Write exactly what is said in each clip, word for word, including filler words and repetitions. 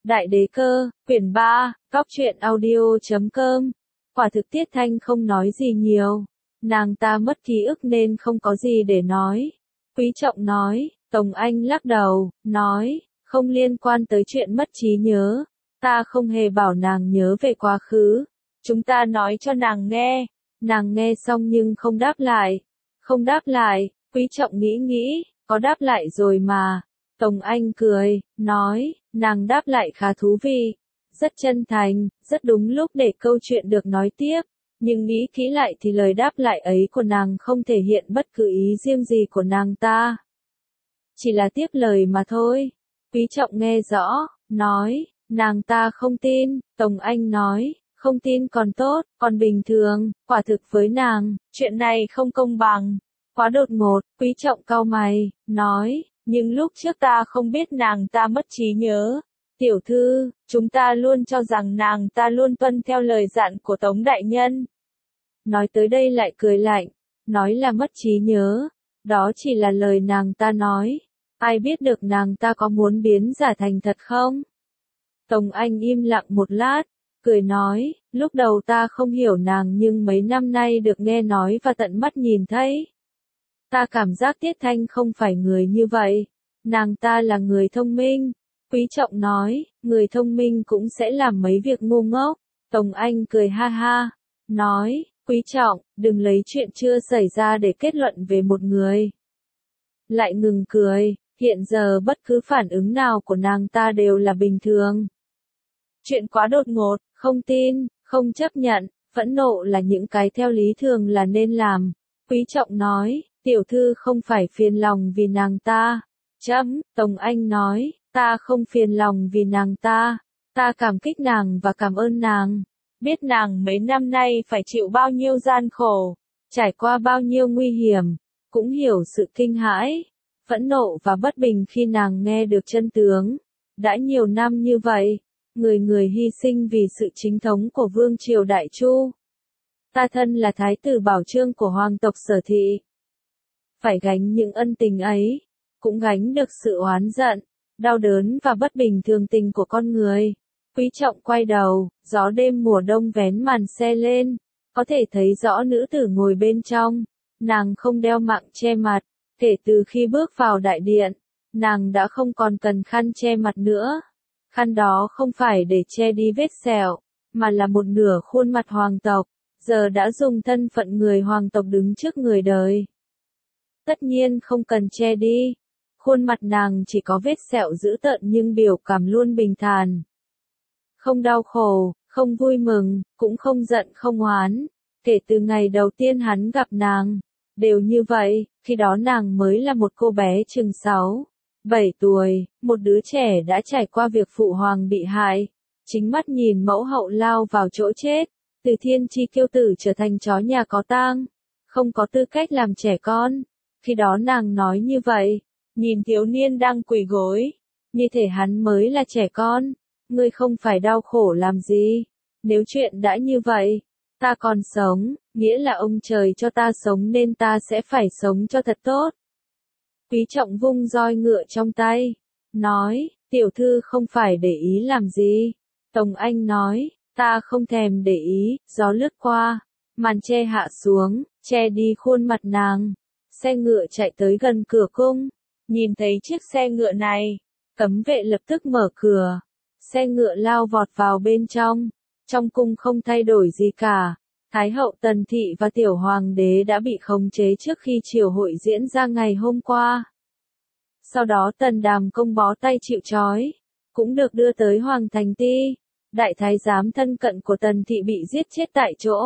Đại đế cơ, quyển ba, góc truyện audio chấm com. Quả thực Tiết Thanh không nói gì nhiều. Nàng ta mất ký ức nên không có gì để nói. Quý Trọng nói, Tống Anh lắc đầu, nói, không liên quan tới chuyện mất trí nhớ. Ta không hề bảo nàng nhớ về quá khứ. Chúng ta nói cho nàng nghe. Nàng nghe xong nhưng không đáp lại. Không đáp lại, Quý Trọng nghĩ nghĩ, có đáp lại rồi mà. Tống Anh cười, nói, nàng đáp lại khá thú vị, rất chân thành, rất đúng lúc để câu chuyện được nói tiếp, nhưng nghĩ kỹ lại thì lời đáp lại ấy của nàng không thể hiện bất cứ ý riêng gì của nàng ta. Chỉ là tiếp lời mà thôi. Quý Trọng nghe rõ, nói, nàng ta không tin. Tống Anh nói, không tin còn tốt, còn bình thường, quả thực với nàng, chuyện này không công bằng, quá đột ngột. Quý Trọng cau mày, nói, nhưng lúc trước ta không biết nàng ta mất trí nhớ. Tiểu thư, chúng ta luôn cho rằng nàng ta luôn tuân theo lời dặn của Tống đại nhân. Nói tới đây lại cười lạnh, nói là mất trí nhớ, đó chỉ là lời nàng ta nói, ai biết được nàng ta có muốn biến giả thành thật không? Tống Anh im lặng một lát, cười nói, lúc đầu ta không hiểu nàng nhưng mấy năm nay được nghe nói và tận mắt nhìn thấy. Ta cảm giác Tiết Thanh không phải người như vậy, nàng ta là người thông minh. Quý Trọng nói, người thông minh cũng sẽ làm mấy việc ngu ngốc. Tống Anh cười ha ha, nói, Quý Trọng, đừng lấy chuyện chưa xảy ra để kết luận về một người. Lại ngừng cười, hiện giờ bất cứ phản ứng nào của nàng ta đều là bình thường. Chuyện quá đột ngột, không tin, không chấp nhận, phẫn nộ là những cái theo lý thường là nên làm. Quý Trọng nói, tiểu thư không phải phiền lòng vì nàng ta. Chấm, Tống Anh nói, ta không phiền lòng vì nàng ta, ta cảm kích nàng và cảm ơn nàng. Biết nàng mấy năm nay phải chịu bao nhiêu gian khổ, trải qua bao nhiêu nguy hiểm, cũng hiểu sự kinh hãi, phẫn nộ và bất bình khi nàng nghe được chân tướng. Đã nhiều năm như vậy, người người hy sinh vì sự chính thống của Vương triều Đại Chu. Ta thân là thái tử bảo chương của hoàng tộc Sở Thị, phải gánh những ân tình ấy, cũng gánh được sự oán giận, đau đớn và bất bình thường tình của con người. Quý Trọng quay đầu, gió đêm mùa đông vén màn xe lên, có thể thấy rõ nữ tử ngồi bên trong. Nàng không đeo mạng che mặt, kể từ khi bước vào đại điện, nàng đã không còn cần khăn che mặt nữa. Khăn đó không phải để che đi vết sẹo, mà là một nửa khuôn mặt hoàng tộc, giờ đã dùng thân phận người hoàng tộc đứng trước người đời. Tất nhiên không cần che đi. Khuôn mặt nàng chỉ có vết sẹo dữ tợn nhưng biểu cảm luôn bình thản. Không đau khổ, không vui mừng, cũng không giận không oán. Kể từ ngày đầu tiên hắn gặp nàng, đều như vậy, khi đó nàng mới là một cô bé chừng sáu, bảy tuổi, một đứa trẻ đã trải qua việc phụ hoàng bị hại, chính mắt nhìn mẫu hậu lao vào chỗ chết, từ thiên chi kiêu tử trở thành chó nhà có tang, không có tư cách làm trẻ con. Khi đó nàng nói như vậy, nhìn thiếu niên đang quỳ gối, như thể hắn mới là trẻ con. Ngươi không phải đau khổ làm gì, nếu chuyện đã như vậy, ta còn sống, nghĩa là ông trời cho ta sống nên ta sẽ phải sống cho thật tốt. Quý Trọng vung roi ngựa trong tay, nói, tiểu thư không phải để ý làm gì. Tống Anh nói, ta không thèm để ý. Gió lướt qua, màn che hạ xuống, che đi khuôn mặt nàng. Xe ngựa chạy tới gần cửa cung, nhìn thấy chiếc xe ngựa này, cấm vệ lập tức mở cửa. Xe ngựa lao vọt vào bên trong, trong cung không thay đổi gì cả. Thái hậu Tần Thị và tiểu hoàng đế đã bị khống chế trước khi triều hội diễn ra ngày hôm qua. Sau đó Tần Đàm công bó tay chịu trói, cũng được đưa tới Hoàng Thành Ti. Đại thái giám thân cận của Tần Thị bị giết chết tại chỗ.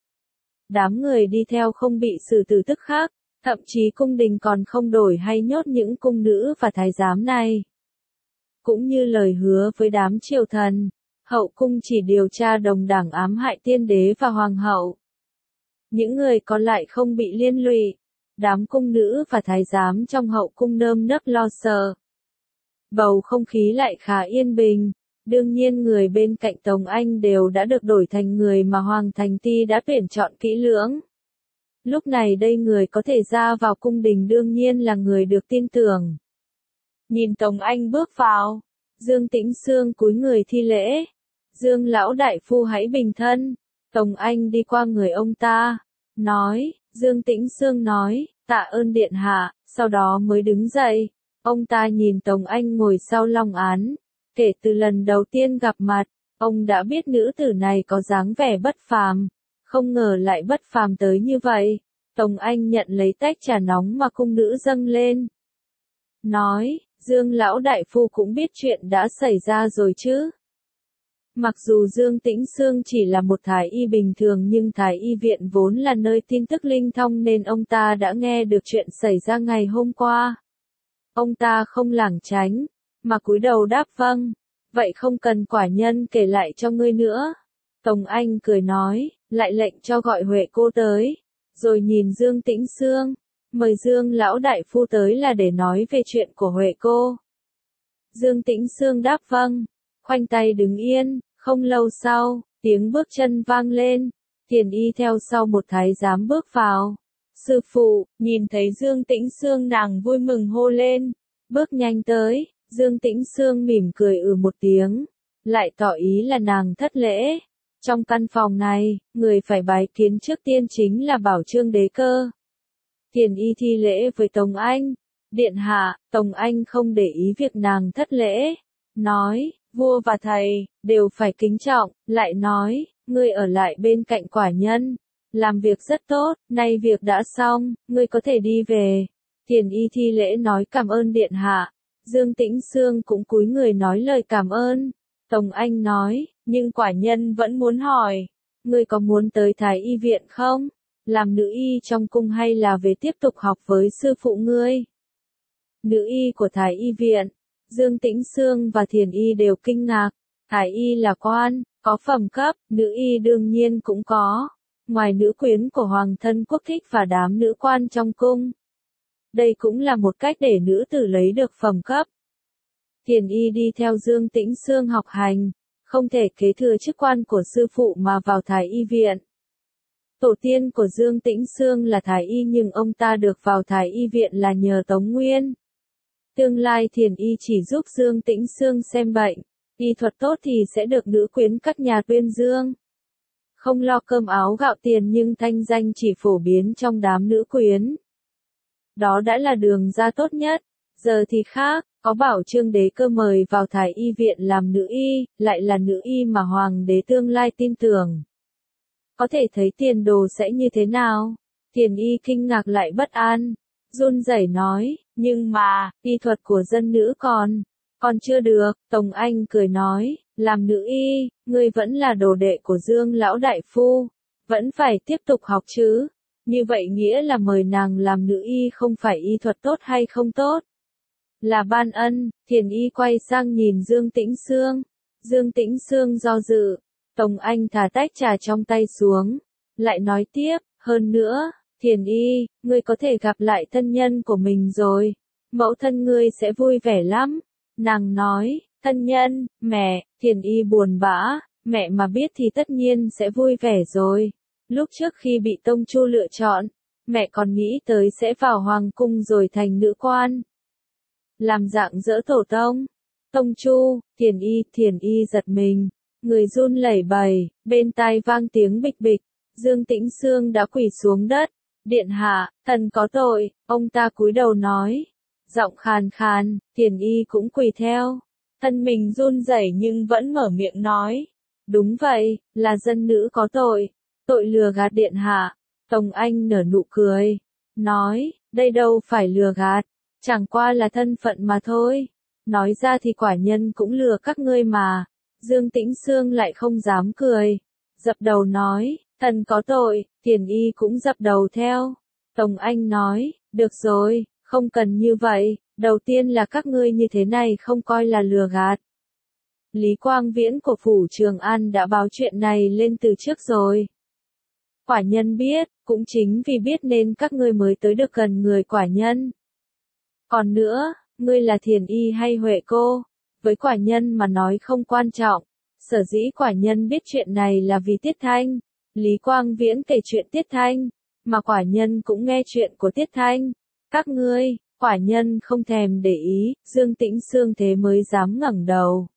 Đám người đi theo không bị xử tử tức khắc, thậm chí cung đình còn không đổi hay nhốt những cung nữ và thái giám này. Cũng như lời hứa với đám triều thần, hậu cung chỉ điều tra đồng đảng ám hại tiên đế và hoàng hậu. Những người còn lại không bị liên lụy. Đám cung nữ và thái giám trong hậu cung nơm nớp lo sợ. Bầu không khí lại khá yên bình. Đương nhiên người bên cạnh Tống Anh đều đã được đổi thành người mà Hoàng Thành Ti đã tuyển chọn kỹ lưỡng. Lúc này đây người có thể ra vào cung đình đương nhiên là người được tin tưởng. Nhìn Tống Anh bước vào, Dương Tĩnh Xương cúi người thi lễ. Dương lão đại phu hãy bình thân. Tống Anh đi qua người ông ta, nói, Dương Tĩnh Xương nói, tạ ơn điện hạ, sau đó mới đứng dậy. Ông ta nhìn Tống Anh ngồi sau long án. Kể từ lần đầu tiên gặp mặt, ông đã biết nữ tử này có dáng vẻ bất phàm. Không ngờ lại bất phàm tới như vậy. Tống Anh nhận lấy tách trà nóng mà cung nữ dâng lên. Nói, Dương lão đại phu cũng biết chuyện đã xảy ra rồi chứ. Mặc dù Dương Tĩnh Xương chỉ là một thái y bình thường nhưng thái y viện vốn là nơi tin tức linh thông nên ông ta đã nghe được chuyện xảy ra ngày hôm qua. Ông ta không lảng tránh, mà cúi đầu đáp vâng, vậy không cần quả nhân kể lại cho ngươi nữa. Tống Anh cười nói, lại lệnh cho gọi Huệ cô tới, rồi nhìn Dương Tĩnh Xương, mời Dương lão đại phu tới là để nói về chuyện của Huệ cô. Dương Tĩnh Xương đáp vâng, khoanh tay đứng yên. Không lâu sau, tiếng bước chân vang lên, Thiền Y theo sau một thái giám bước vào. Sư phụ, nhìn thấy Dương Tĩnh Xương nàng vui mừng hô lên, bước nhanh tới. Dương Tĩnh Xương mỉm cười ừ một tiếng, lại tỏ ý là nàng thất lễ. Trong căn phòng này, người phải bái kiến trước tiên chính là Bảo Chương đế cơ. Thiền Y thi lễ với Tống Anh. Điện hạ, Tống Anh không để ý việc nàng thất lễ, nói, vua và thầy, đều phải kính trọng, lại nói, ngươi ở lại bên cạnh quả nhân, làm việc rất tốt, nay việc đã xong, ngươi có thể đi về. Thiền Y thi lễ nói cảm ơn điện hạ. Dương Tĩnh Xương cũng cúi người nói lời cảm ơn. Tống Anh nói, nhưng quả nhân vẫn muốn hỏi, ngươi có muốn tới Thái Y viện không? Làm nữ y trong cung hay là về tiếp tục học với sư phụ ngươi? Nữ y của Thái Y viện. Dương Tĩnh Xương và Thiền Y đều kinh ngạc. Thái Y là quan, có phẩm cấp, nữ y đương nhiên cũng có. Ngoài nữ quyến của Hoàng thân quốc thích và đám nữ quan trong cung. Đây cũng là một cách để nữ tử lấy được phẩm cấp. Thiền Y đi theo Dương Tĩnh Xương học hành, không thể kế thừa chức quan của sư phụ mà vào Thái Y viện. Tổ tiên của Dương Tĩnh Xương là Thái Y nhưng ông ta được vào Thái Y viện là nhờ Tống Nguyên. Tương lai Thiền Y chỉ giúp Dương Tĩnh Xương xem bệnh, y thuật tốt thì sẽ được nữ quyến các nhà tuyên dương. Không lo cơm áo gạo tiền nhưng thanh danh chỉ phổ biến trong đám nữ quyến. Đó đã là đường ra tốt nhất, giờ thì khác, có Bảo Chương đế cơ mời vào Thái Y viện làm nữ y, lại là nữ y mà Hoàng đế tương lai tin tưởng. Có thể thấy tiền đồ sẽ như thế nào? Thiền Y kinh ngạc lại bất an, run rẩy nói, nhưng mà, y thuật của dân nữ còn, còn chưa được. Tống Anh cười nói, làm nữ y, ngươi vẫn là đồ đệ của Dương lão đại phu, vẫn phải tiếp tục học chứ. Như vậy nghĩa là mời nàng làm nữ y không phải y thuật tốt hay không tốt. Là ban ân. Thiền Y quay sang nhìn Dương Tĩnh Xương. Dương Tĩnh Xương do dự. Tống Anh thả tách trà trong tay xuống, lại nói tiếp, hơn nữa, Thiền Y, ngươi có thể gặp lại thân nhân của mình rồi, mẫu thân ngươi sẽ vui vẻ lắm. Nàng nói, thân nhân, mẹ. Thiền Y buồn bã, mẹ mà biết thì tất nhiên sẽ vui vẻ rồi. Lúc trước khi bị Tông Chu lựa chọn, mẹ còn nghĩ tới sẽ vào hoàng cung rồi thành nữ quan. Làm dạng dỡ tổ tông. Tông Chu, Thiền Y, Thiền Y giật mình, người run lẩy bẩy, bên tai vang tiếng bịch bịch, Dương Tĩnh Xương đã quỳ xuống đất. Điện hạ, thần có tội. Ông ta cúi đầu nói, giọng khàn khàn. Thiền Y cũng quỳ theo, thân mình run rẩy nhưng vẫn mở miệng nói, đúng vậy, là dân nữ có tội, tội lừa gạt điện hạ. Tống Anh nở nụ cười, nói, đây đâu phải lừa gạt, chẳng qua là thân phận mà thôi. Nói ra thì quả nhân cũng lừa các ngươi mà. Dương Tĩnh Xương lại không dám cười, dập đầu nói, thần có tội. Thiền Y cũng dập đầu theo. Tống Anh nói, được rồi, không cần như vậy, đầu tiên là các ngươi như thế này không coi là lừa gạt. Lý Quang Viễn của Phủ Trường An đã báo chuyện này lên từ trước rồi. Quả nhân biết, cũng chính vì biết nên các ngươi mới tới được gần người quả nhân. Còn nữa, ngươi là Thiền Y hay Huệ cô, với quả nhân mà nói không quan trọng. Sở dĩ quả nhân biết chuyện này là vì Tiết Thanh. Lý Quang Viễn kể chuyện Tiết Thanh, mà quả nhân cũng nghe chuyện của Tiết Thanh. Các ngươi, Quả nhân không thèm để ý, Dương Tĩnh Xương thế mới dám ngẩng đầu.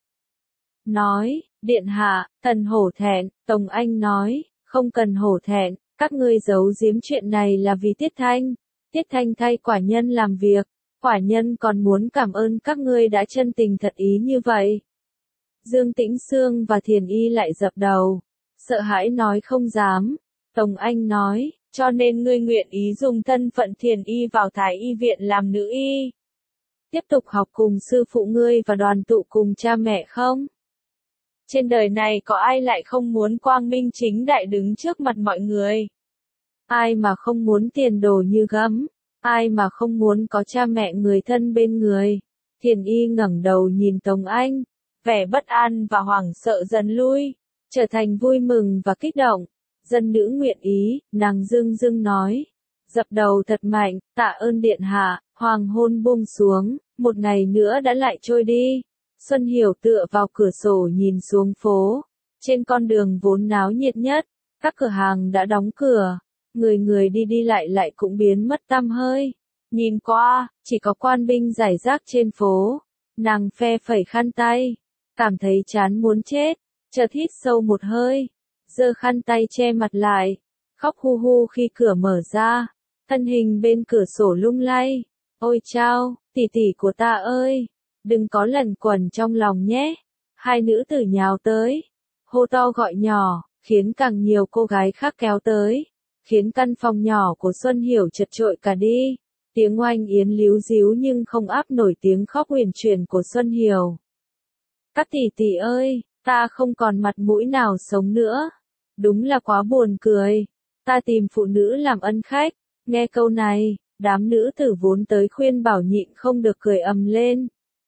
Nói, điện hạ, thần hổ thẹn, Tống Anh nói, không cần hổ thẹn, các ngươi giấu giếm chuyện này là vì Tiết Thanh. Tiết Thanh thay quả nhân làm việc, quả nhân còn muốn cảm ơn các ngươi đã chân tình thật ý như vậy. Dương Tĩnh Xương và Thiền Y lại dập đầu, sợ hãi nói không dám. Tống Anh nói, cho nên ngươi nguyện ý dùng thân phận Thiền Y vào Thái Y viện làm nữ y. Tiếp tục học cùng sư phụ ngươi và đoàn tụ cùng cha mẹ không? Trên đời này có ai lại không muốn quang minh chính đại đứng trước mặt mọi người? Ai mà không muốn tiền đồ như gấm? Ai mà không muốn có cha mẹ người thân bên người? Thiền Y ngẩng đầu nhìn Tống Anh, vẻ bất an và hoảng sợ dần lui, trở thành vui mừng và kích động. Dân nữ nguyện ý, nàng dưng dưng nói. Dập đầu thật mạnh, tạ ơn điện hạ. Hoàng hôn buông xuống, một ngày nữa đã lại trôi đi. Xuân Hiểu tựa vào cửa sổ nhìn xuống phố. Trên con đường vốn náo nhiệt nhất, các cửa hàng đã đóng cửa. Người người đi đi lại lại cũng biến mất tăm hơi. Nhìn qua, chỉ có quan binh rải rác trên phố. Nàng phe phẩy khăn tay, cảm thấy chán muốn chết, chợt hít sâu một hơi, giơ khăn tay che mặt lại, khóc hu hu khi cửa mở ra, thân hình bên cửa sổ lung lay. Ôi chao, tỷ tỷ của ta ơi, đừng có lẩn quẩn trong lòng nhé. Hai nữ tử nhào tới, hô to gọi nhỏ, khiến càng nhiều cô gái khác kéo tới, khiến căn phòng nhỏ của Xuân Hiểu chật trội cả đi. Tiếng oanh yến líu díu nhưng không áp nổi tiếng khóc huyền chuyển của Xuân Hiểu. Các tỷ tỷ ơi, ta không còn mặt mũi nào sống nữa. Đúng là quá buồn cười. Ta tìm phụ nữ làm ân khách. Nghe câu này, đám nữ tử vốn tới khuyên bảo nhịn không được cười ầm lên.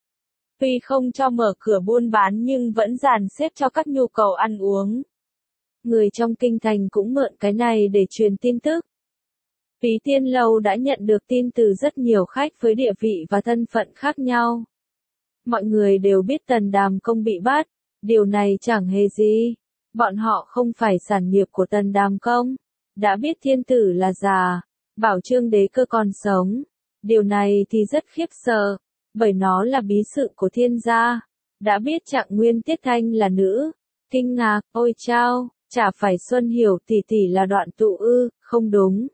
Tuy không cho mở cửa buôn bán nhưng vẫn dàn xếp cho các nhu cầu ăn uống. Người trong kinh thành cũng mượn cái này để truyền tin tức. Phí Tiên Lâu đã nhận được tin từ rất nhiều khách với địa vị và thân phận khác nhau. Mọi người đều biết Tần Đàm Công bị bắt, điều này chẳng hề gì. Bọn họ không phải sản nghiệp của Tần Đàm Công. Đã biết thiên tử là già, bảo Trương Đế Cơ còn sống. Điều này thì rất khiếp sợ, bởi nó là bí sự của thiên gia. Đã biết Trạng Nguyên Tiết Thanh là nữ, kinh ngạc, ôi chao, chả phải Xuân Hiểu tỷ tỷ là Đoạn Tụ ư? Không đúng.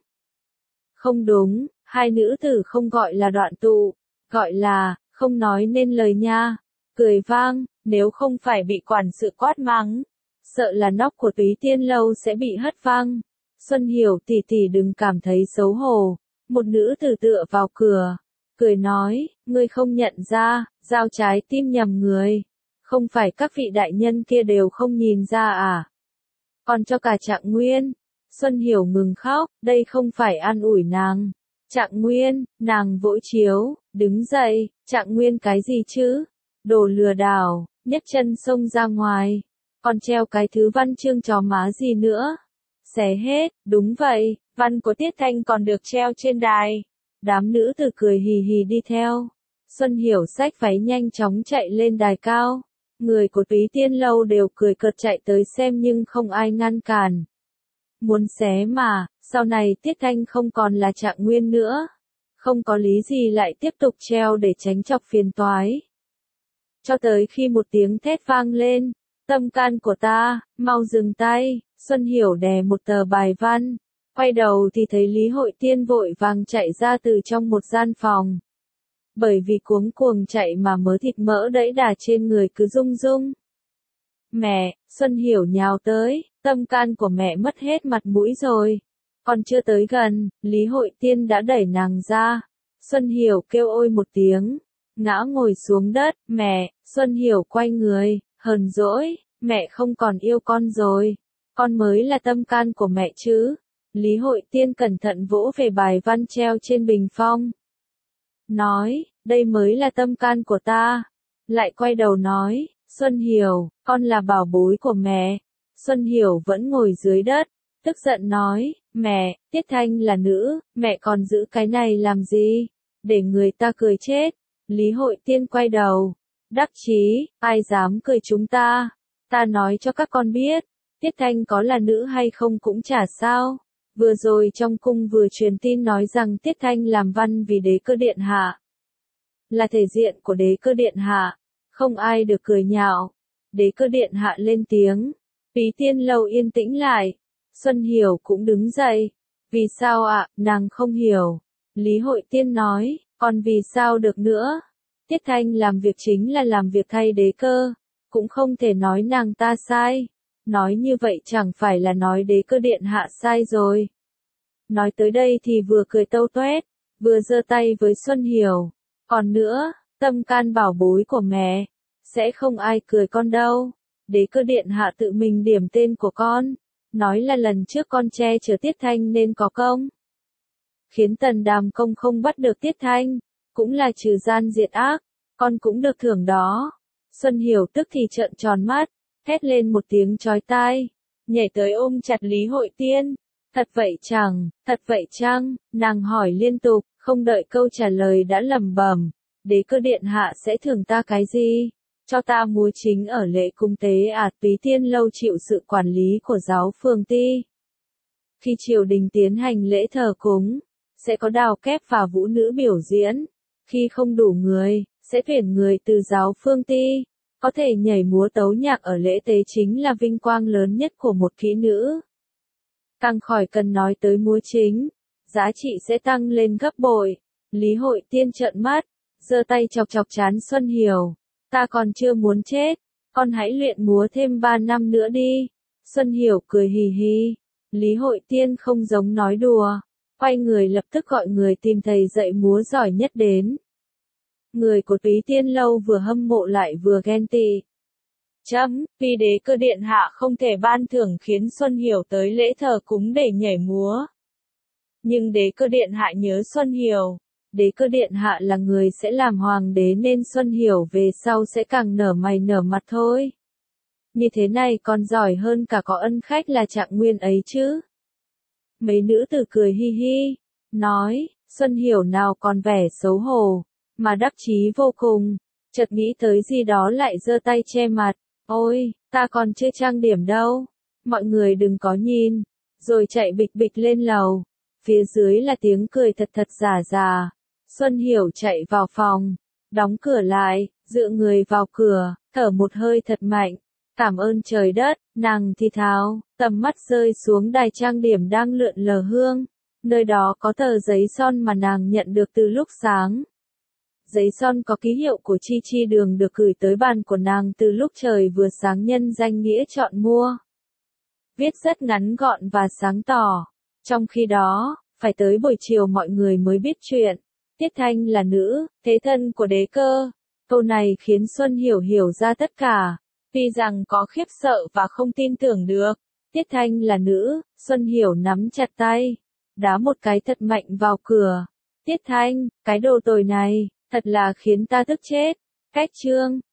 Không đúng, hai nữ tử không gọi là Đoạn Tụ, gọi là, không nói nên lời nha. Cười vang, nếu không phải bị quản sự quát mắng, sợ là nóc của Túy Tiên Lâu sẽ bị hất văng. Xuân Hiểu tỷ tỷ đừng cảm thấy xấu hổ. Một nữ tử tựa vào cửa, cười nói, ngươi không nhận ra, giao trái tim nhầm người. Không phải các vị đại nhân kia đều không nhìn ra à? Còn cho cả Trạng Nguyên. Xuân Hiểu ngừng khóc, đây không phải an ủi nàng. Trạng Nguyên, nàng vỗ chiếu, đứng dậy, Trạng Nguyên cái gì chứ? Đồ lừa đảo, nhấc chân xông ra ngoài. Còn treo cái thứ văn chương chó má gì nữa? Xé hết, đúng vậy, văn của Tiết Thanh còn được treo trên đài. Đám nữ tử cười hì hì đi theo. Xuân Hiểu xách váy nhanh chóng chạy lên đài cao. Người của Túy Tiên Lâu đều cười cợt chạy tới xem nhưng không ai ngăn cản. Muốn xé mà, sau này Tiết Thanh không còn là Trạng Nguyên nữa. Không có lý gì lại tiếp tục treo để tránh chọc phiền toái. Cho tới khi một tiếng thét vang lên, tâm can của ta, mau dừng tay. Xuân Hiểu đè một tờ bài văn, quay đầu thì thấy Lý Hội Tiên vội vàng chạy ra từ trong một gian phòng. Bởi vì cuống cuồng chạy mà mớ thịt mỡ đẫy đà trên người cứ rung rung. Mẹ, Xuân Hiểu nhào tới, tâm can của mẹ mất hết mặt mũi rồi. Còn chưa tới gần, Lý Hội Tiên đã đẩy nàng ra. Xuân Hiểu kêu ôi một tiếng, ngã ngồi xuống đất. Mẹ, Xuân Hiểu quay người, hờn dỗi, mẹ không còn yêu con rồi. Con mới là tâm can của mẹ chứ. Lý Hội Tiên cẩn thận vỗ về bài văn treo trên bình phong. Nói, đây mới là tâm can của ta. Lại quay đầu nói, Xuân Hiểu, con là bảo bối của mẹ. Xuân Hiểu vẫn ngồi dưới đất, tức giận nói, mẹ, Tiết Thanh là nữ, mẹ còn giữ cái này làm gì? Để người ta cười chết. Lý Hội Tiên quay đầu, đắc chí, ai dám cười chúng ta? Ta nói cho các con biết, Tiết Thanh có là nữ hay không cũng chả sao. Vừa rồi trong cung vừa truyền tin nói rằng Tiết Thanh làm văn vì đế cơ điện hạ. Là thể diện của đế cơ điện hạ, không ai được cười nhạo. Đế cơ điện hạ lên tiếng. Phí Tiên Lâu yên tĩnh lại. Xuân Hiểu cũng đứng dậy. Vì sao ạ, nàng không hiểu. Lý Hội Tiên nói, còn vì sao được nữa. Tiết Thanh làm việc chính là làm việc thay đế cơ. Cũng không thể nói nàng ta sai. Nói như vậy chẳng phải là nói đế cơ điện hạ sai rồi. Nói tới đây thì vừa cười tâu toét, vừa giơ tay với Xuân Hiểu. Còn nữa, tâm can bảo bối của mẹ, sẽ không ai cười con đâu. Đế cơ điện hạ tự mình điểm tên của con, nói là lần trước con che chở Tiết Thanh nên có công. Khiến Tần Đàm Công không bắt được Tiết Thanh, cũng là trừ gian diệt ác, con cũng được thưởng đó. Xuân Hiểu tức thì trợn tròn mắt, hét lên một tiếng chói tai, nhảy tới ôm chặt Lý Hội Tiên. Thật vậy chẳng, thật vậy chăng, nàng hỏi liên tục, không đợi câu trả lời đã lẩm bẩm, đế cơ điện hạ sẽ thưởng ta cái gì? Cho ta múa chính ở lễ cung tế à? Phí Tiên Lâu chịu sự quản lý của giáo phường ti. Khi triều đình tiến hành lễ thờ cúng, sẽ có đào kép và vũ nữ biểu diễn. Khi không đủ người, sẽ tuyển người từ giáo phương ti. Có thể nhảy múa tấu nhạc ở lễ tế chính là vinh quang lớn nhất của một kỹ nữ. Càng khỏi cần nói tới múa chính, giá trị sẽ tăng lên gấp bội. Lý Hội Tiên trợn mắt, giơ tay chọc chọc trán Xuân Hiểu. Ta còn chưa muốn chết, con hãy luyện múa thêm ba năm nữa đi. Xuân Hiểu cười hì hì. Lý Hội Tiên không giống nói đùa, quay người lập tức gọi người tìm thầy dạy múa giỏi nhất đến. Người của Phí Tiên Lâu vừa hâm mộ lại vừa ghen tị. Chấm, vì đế cơ điện hạ không thể ban thưởng khiến Xuân Hiểu tới lễ thờ cúng để nhảy múa. Nhưng đế cơ điện hạ nhớ Xuân Hiểu. Đế cơ điện hạ là người sẽ làm hoàng đế nên Xuân Hiểu về sau sẽ càng nở mày nở mặt thôi. Như thế này còn giỏi hơn cả có ân khách là Trạng Nguyên ấy chứ. Mấy nữ tử cười hi hi, nói, Xuân Hiểu nào còn vẻ xấu hổ, mà đắc chí vô cùng, chợt nghĩ tới gì đó lại giơ tay che mặt, ôi, ta còn chưa trang điểm đâu, mọi người đừng có nhìn, rồi chạy bịch bịch lên lầu, phía dưới là tiếng cười thật thật giả giả. Xuân Hiểu chạy vào phòng, đóng cửa lại, dựa người vào cửa, thở một hơi thật mạnh. Cảm ơn trời đất, nàng thì thào, tầm mắt rơi xuống đài trang điểm đang lượn lờ hương. Nơi đó có tờ giấy son mà nàng nhận được từ lúc sáng. Giấy son có ký hiệu của Chi Chi Đường được gửi tới bàn của nàng từ lúc trời vừa sáng nhân danh nghĩa chọn mua. Viết rất ngắn gọn và sáng tỏ. Trong khi đó, phải tới buổi chiều mọi người mới biết chuyện. Tiết Thanh là nữ, thế thân của đế cơ. Câu này khiến Xuân Hiểu hiểu ra tất cả. Tuy rằng có khiếp sợ và không tin tưởng được. Tiết Thanh là nữ, Xuân Hiểu nắm chặt tay. Đá một cái thật mạnh vào cửa. Tiết Thanh, cái đồ tồi này, thật là khiến ta tức chết. Cách chương.